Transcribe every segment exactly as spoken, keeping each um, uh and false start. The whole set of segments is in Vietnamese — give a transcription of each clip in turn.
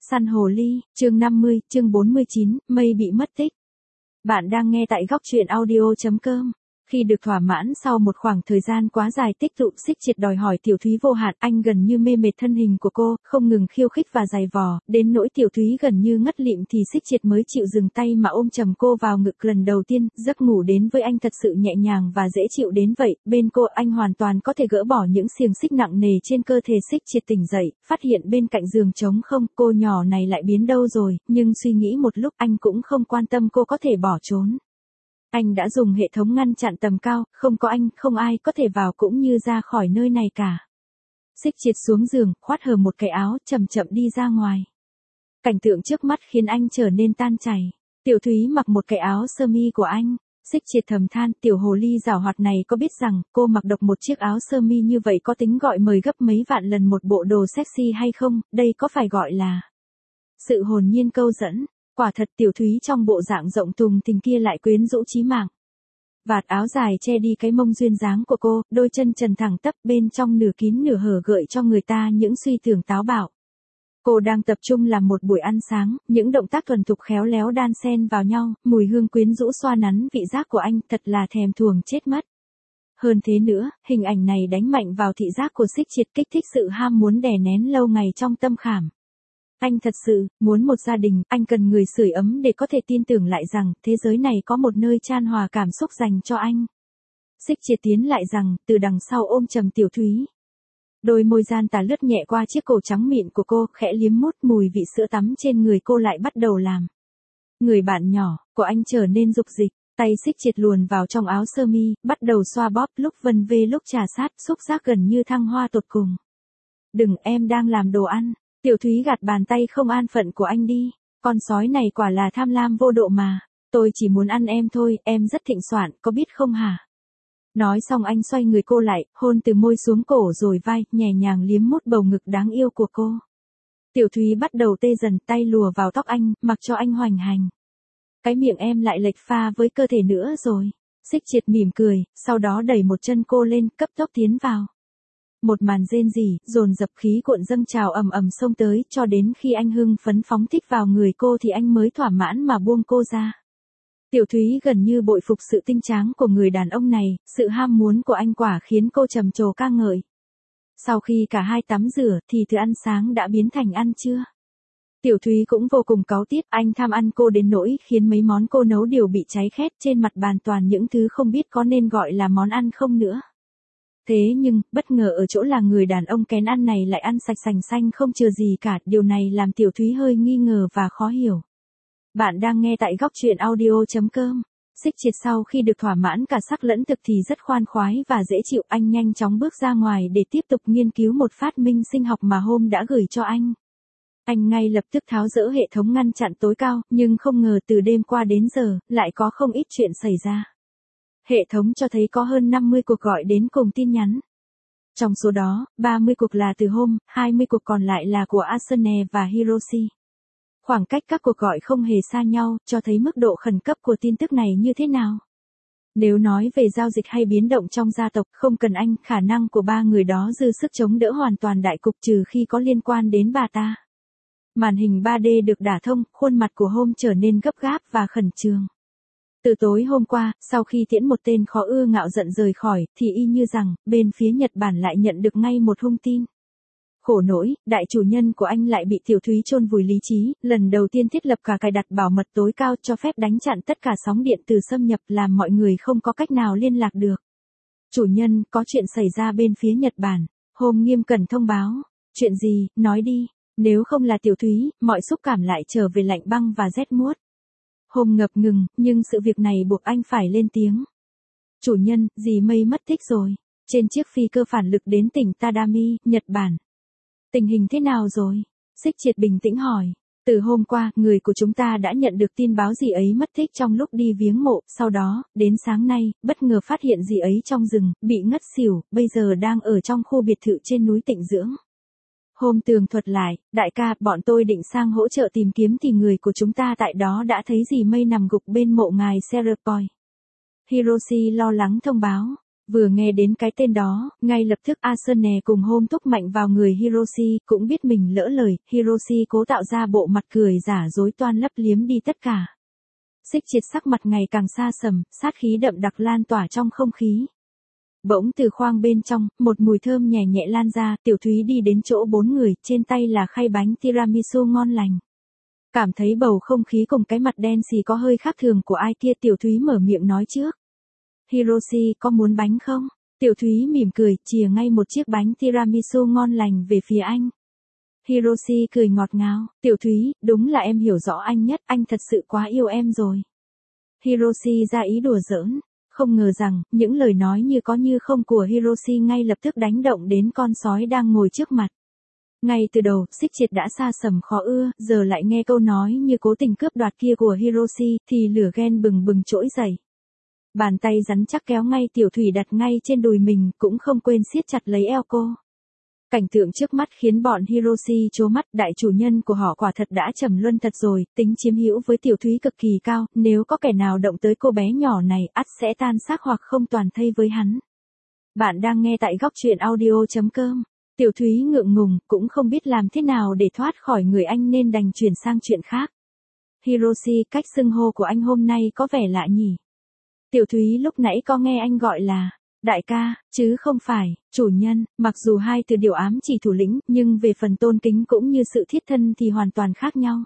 Săn hồ ly, chương năm mươi, chương bốn mươi chín, mây bị mất tích. Bạn đang nghe tại góc truyện audio chấm com. Khi được thỏa mãn sau một khoảng thời gian quá dài tích tụ, Xích Triệt đòi hỏi Tiểu Thúy vô hạn, anh gần như mê mệt thân hình của cô, không ngừng khiêu khích và giày vò, đến nỗi Tiểu Thúy gần như ngất lịm thì Xích Triệt mới chịu dừng tay mà ôm chầm cô vào ngực lần đầu tiên. Giấc ngủ đến với anh thật sự nhẹ nhàng và dễ chịu đến vậy, bên cô anh hoàn toàn có thể gỡ bỏ những xiềng xích nặng nề trên cơ thể. Xích Triệt tỉnh dậy, phát hiện bên cạnh giường trống không, cô nhỏ này lại biến đâu rồi, nhưng suy nghĩ một lúc anh cũng không quan tâm cô có thể bỏ trốn. Anh đã dùng hệ thống ngăn chặn tầm cao, không có anh, không ai có thể vào cũng như ra khỏi nơi này cả. Xích Triệt xuống giường, khoát hở một cái áo, chậm chậm đi ra ngoài. Cảnh tượng trước mắt khiến anh trở nên tan chảy. Tiểu Thúy mặc một cái áo sơ mi của anh. Xích Triệt thầm than, tiểu hồ ly giảo hoạt này có biết rằng, cô mặc độc một chiếc áo sơ mi như vậy có tính gọi mời gấp mấy vạn lần một bộ đồ sexy hay không, đây có phải gọi là sự hồn nhiên câu dẫn. Quả thật Tiểu Thúy trong bộ dạng rộng thùng thình kia lại quyến rũ chí mạng. Vạt áo dài che đi cái mông duyên dáng của cô, đôi chân trần thẳng tắp bên trong nửa kín nửa hở gợi cho người ta những suy tưởng táo bạo. Cô đang tập trung làm một buổi ăn sáng, những động tác thuần thục khéo léo đan xen vào nhau, mùi hương quyến rũ xoa nắn vị giác của anh, thật là thèm thuồng chết mất. Hơn thế nữa, hình ảnh này đánh mạnh vào thị giác của Xích Triệt, kích thích sự ham muốn đè nén lâu ngày trong tâm khảm. Anh thật sự muốn một gia đình, anh cần người sưởi ấm để có thể tin tưởng lại rằng thế giới này có một nơi chan hòa cảm xúc dành cho anh. Xích Triệt tiến lại rằng, từ đằng sau ôm chầm Tiểu Thúy. Đôi môi gian tà lướt nhẹ qua chiếc cổ trắng mịn của cô, khẽ liếm mút, mùi vị sữa tắm trên người cô lại bắt đầu làm người bạn nhỏ của anh trở nên dục dịch. Tay Xích Triệt luồn vào trong áo sơ mi, bắt đầu xoa bóp, lúc vân vê lúc trà sát, xúc giác gần như thăng hoa tột cùng. Đừng, em đang làm đồ ăn. Tiểu Thúy gạt bàn tay không an phận của anh đi. Con sói này quả là tham lam vô độ mà. Tôi chỉ muốn ăn em thôi, em rất thịnh soạn, có biết không hả? Nói xong anh xoay người cô lại, hôn từ môi xuống cổ rồi vai, nhẹ nhàng liếm mút bầu ngực đáng yêu của cô. Tiểu Thúy bắt đầu tê dần, tay lùa vào tóc anh, mặc cho anh hoành hành. Cái miệng em lại lệch pha với cơ thể nữa rồi. Xích Triệt mỉm cười, sau đó đẩy một chân cô lên, cấp tốc tiến vào. Một màn rên rỉ, dồn dập khí cuộn dâng trào ầm ầm xông tới, cho đến khi anh hưng phấn phóng thích vào người cô thì anh mới thỏa mãn mà buông cô ra. Tiểu Thúy gần như bội phục sự tinh tráng của người đàn ông này, sự ham muốn của anh quả khiến cô trầm trồ ca ngợi. Sau khi cả hai tắm rửa thì thứ ăn sáng đã biến thành ăn trưa. Tiểu Thúy cũng vô cùng cáu tiết, anh tham ăn cô đến nỗi khiến mấy món cô nấu đều bị cháy khét, trên mặt bàn toàn những thứ không biết có nên gọi là món ăn không nữa. Thế nhưng, bất ngờ ở chỗ là người đàn ông kén ăn này lại ăn sạch sành xanh không chừa gì cả, điều này làm Tiểu Thúy hơi nghi ngờ và khó hiểu. Bạn đang nghe tại góc truyện audio chấm com. Xích Triệt sau khi được thỏa mãn cả sắc lẫn thực thì rất khoan khoái và dễ chịu, anh nhanh chóng bước ra ngoài để tiếp tục nghiên cứu một phát minh sinh học mà Hôm đã gửi cho anh. Anh ngay lập tức tháo dỡ hệ thống ngăn chặn tối cao, nhưng không ngờ từ đêm qua đến giờ, lại có không ít chuyện xảy ra. Hệ thống cho thấy có hơn năm mươi cuộc gọi đến cùng tin nhắn. Trong số đó, ba mươi cuộc là từ Hôm, hai mươi cuộc còn lại là của Asune và Hiroshi. Khoảng cách các cuộc gọi không hề xa nhau, cho thấy mức độ khẩn cấp của tin tức này như thế nào. Nếu nói về giao dịch hay biến động trong gia tộc, không cần anh, khả năng của ba người đó dư sức chống đỡ hoàn toàn đại cục trừ khi có liên quan đến bà ta. Màn hình ba D được đả thông, khuôn mặt của Hôm trở nên gấp gáp và khẩn trương. Từ tối hôm qua, sau khi tiễn một tên khó ưa ngạo giận rời khỏi, thì y như rằng, bên phía Nhật Bản lại nhận được ngay một hung tin. Khổ nỗi, đại chủ nhân của anh lại bị Tiểu Thúy chôn vùi lý trí, lần đầu tiên thiết lập cả cài đặt bảo mật tối cao cho phép đánh chặn tất cả sóng điện từ xâm nhập, làm mọi người không có cách nào liên lạc được. Chủ nhân, có chuyện xảy ra bên phía Nhật Bản. Hôm nghiêm cẩn thông báo. Chuyện gì, nói đi, nếu không là Tiểu Thúy, mọi xúc cảm lại trở về lạnh băng và rét muốt. Hôm ngập ngừng, nhưng sự việc này buộc anh phải lên tiếng. Chủ nhân, dì Mây mất tích rồi. Trên chiếc phi cơ phản lực đến tỉnh Tadami, Nhật Bản. Tình hình thế nào rồi? Xích Triệt bình tĩnh hỏi. Từ hôm qua, người của chúng ta đã nhận được tin báo dì ấy mất tích trong lúc đi viếng mộ, sau đó, đến sáng nay, bất ngờ phát hiện dì ấy trong rừng, bị ngất xỉu, bây giờ đang ở trong khu biệt thự trên núi Tịnh Dưỡng. Hôm tường thuật lại, đại ca, bọn tôi định sang hỗ trợ tìm kiếm thì người của chúng ta tại đó đã thấy dì Mây nằm gục bên mộ ngài Serapoi. Hiroshi lo lắng thông báo. Vừa nghe đến cái tên đó, ngay lập tức Asune cùng Home thúc mạnh vào người Hiroshi, cũng biết mình lỡ lời, Hiroshi cố tạo ra bộ mặt cười giả dối toan lấp liếm đi tất cả. Xích Triệt sắc mặt ngày càng xa sầm, sát khí đậm đặc lan tỏa trong không khí. Bỗng từ khoang bên trong, một mùi thơm nhẹ nhẹ lan ra, Tiểu Thúy đi đến chỗ bốn người, trên tay là khay bánh tiramisu ngon lành. Cảm thấy bầu không khí cùng cái mặt đen xì có hơi khác thường của ai kia, Tiểu Thúy mở miệng nói trước. Hiroshi, có muốn bánh không? Tiểu Thúy mỉm cười, chìa ngay một chiếc bánh tiramisu ngon lành về phía anh. Hiroshi cười ngọt ngào, Tiểu Thúy, đúng là em hiểu rõ anh nhất, anh thật sự quá yêu em rồi. Hiroshi ra ý đùa giỡn, không ngờ rằng, những lời nói như có như không của Hiroshi ngay lập tức đánh động đến con sói đang ngồi trước mặt. Ngay từ đầu, Xích Triệt đã xa sầm khó ưa, giờ lại nghe câu nói như cố tình cướp đoạt kia của Hiroshi, thì lửa ghen bừng bừng trỗi dậy. Bàn tay rắn chắc kéo ngay Tiểu Thủy đặt ngay trên đùi mình, cũng không quên siết chặt lấy eo cô. Cảnh tượng trước mắt khiến bọn Hiroshi trố mắt, đại chủ nhân của họ quả thật đã trầm luân thật rồi, tính chiếm hữu với Tiểu Thúy cực kỳ cao, nếu có kẻ nào động tới cô bé nhỏ này, ắt sẽ tan xác hoặc không toàn thây với hắn. Bạn đang nghe tại góc truyện audio chấm com. Tiểu Thúy ngượng ngùng, cũng không biết làm thế nào để thoát khỏi người anh nên đành chuyển sang chuyện khác. Hiroshi, cách xưng hô của anh hôm nay có vẻ lạ nhỉ? Tiểu Thúy lúc nãy có nghe anh gọi là đại ca, chứ không phải chủ nhân, mặc dù hai từ điều ám chỉ thủ lĩnh, nhưng về phần tôn kính cũng như sự thiết thân thì hoàn toàn khác nhau.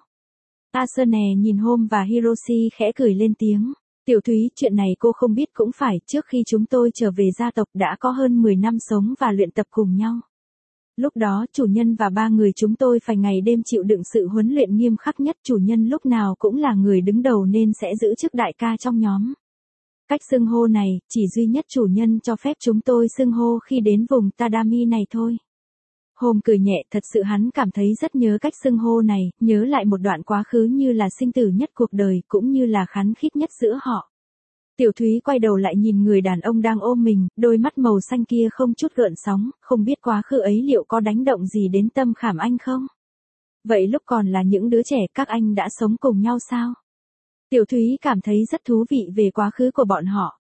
Asune nhìn Home và Hiroshi khẽ cười lên tiếng. Tiểu Thúy, chuyện này cô không biết cũng phải, trước khi chúng tôi trở về gia tộc đã có hơn mười năm sống và luyện tập cùng nhau. Lúc đó chủ nhân và ba người chúng tôi phải ngày đêm chịu đựng sự huấn luyện nghiêm khắc nhất, chủ nhân lúc nào cũng là người đứng đầu nên sẽ giữ chức đại ca trong nhóm. Cách xưng hô này, chỉ duy nhất chủ nhân cho phép chúng tôi xưng hô khi đến vùng Tadami này thôi. Home cười nhẹ, thật sự hắn cảm thấy rất nhớ cách xưng hô này, nhớ lại một đoạn quá khứ như là sinh tử nhất cuộc đời, cũng như là khắn khít nhất giữa họ. Tiểu Thúy quay đầu lại nhìn người đàn ông đang ôm mình, đôi mắt màu xanh kia không chút gợn sóng, không biết quá khứ ấy liệu có đánh động gì đến tâm khảm anh không? Vậy lúc còn là những đứa trẻ các anh đã sống cùng nhau sao? Tiểu Thúy cảm thấy rất thú vị về quá khứ của bọn họ.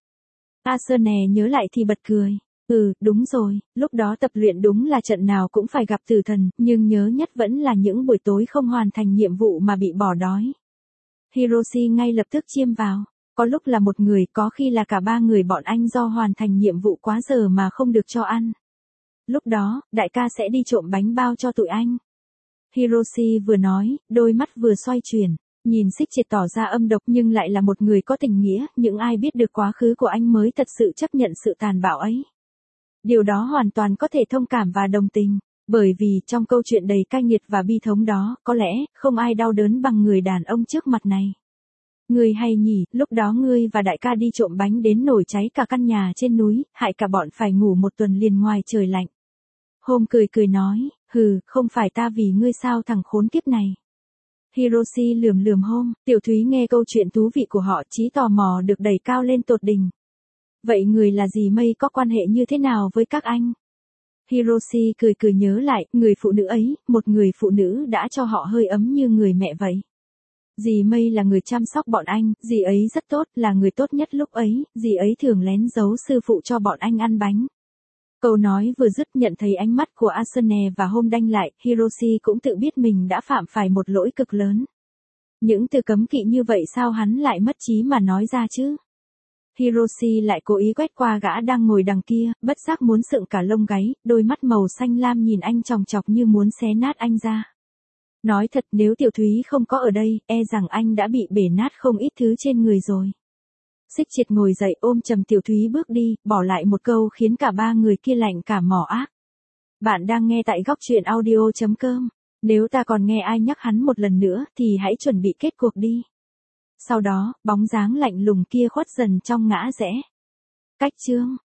Asune nhớ lại thì bật cười. Ừ, đúng rồi, lúc đó tập luyện đúng là trận nào cũng phải gặp tử thần, nhưng nhớ nhất vẫn là những buổi tối không hoàn thành nhiệm vụ mà bị bỏ đói. Hiroshi ngay lập tức chiêm vào. Có lúc là một người, có khi là cả ba người bọn anh do hoàn thành nhiệm vụ quá giờ mà không được cho ăn. Lúc đó, đại ca sẽ đi trộm bánh bao cho tụi anh. Hiroshi vừa nói, đôi mắt vừa xoay chuyển. Nhìn Xích Triệt tỏ ra âm độc nhưng lại là một người có tình nghĩa, những ai biết được quá khứ của anh mới thật sự chấp nhận sự tàn bạo ấy. Điều đó hoàn toàn có thể thông cảm và đồng tình, bởi vì trong câu chuyện đầy cay nghiệt và bi thống đó, có lẽ, không ai đau đớn bằng người đàn ông trước mặt này. Ngươi hay nhỉ, lúc đó ngươi và đại ca đi trộm bánh đến nổi cháy cả căn nhà trên núi, hại cả bọn phải ngủ một tuần liền ngoài trời lạnh. Home cười cười nói, hừ, không phải ta vì ngươi sao thằng khốn kiếp này. Hiroshi lườm lườm Home, Tiểu Thúy nghe câu chuyện thú vị của họ, trí tò mò được đẩy cao lên tột đỉnh. Vậy người là gì Mây có quan hệ như thế nào với các anh? Hiroshi cười cười nhớ lại, người phụ nữ ấy, một người phụ nữ đã cho họ hơi ấm như người mẹ vậy. Dì Mây là người chăm sóc bọn anh, dì ấy rất tốt, là người tốt nhất lúc ấy, dì ấy thường lén giấu sư phụ cho bọn anh ăn bánh. Câu nói vừa dứt, nhận thấy ánh mắt của Asune và Home đanh lại, Hiroshi cũng tự biết mình đã phạm phải một lỗi cực lớn. Những từ cấm kỵ như vậy sao hắn lại mất trí mà nói ra chứ? Hiroshi lại cố ý quét qua gã đang ngồi đằng kia, bất giác muốn sượng cả lông gáy, đôi mắt màu xanh lam nhìn anh chòng chọc như muốn xé nát anh ra. Nói thật, nếu Tiểu Thúy không có ở đây, e rằng anh đã bị bể nát không ít thứ trên người rồi. Xích Triệt ngồi dậy ôm chầm Tiểu Thúy bước đi, bỏ lại một câu khiến cả ba người kia lạnh cả mỏ ác. Bạn đang nghe tại góc truyện audio chấm com. Nếu ta còn nghe ai nhắc hắn một lần nữa, thì hãy chuẩn bị kết cuộc đi. Sau đó, bóng dáng lạnh lùng kia khuất dần trong ngã rẽ. Cách chương.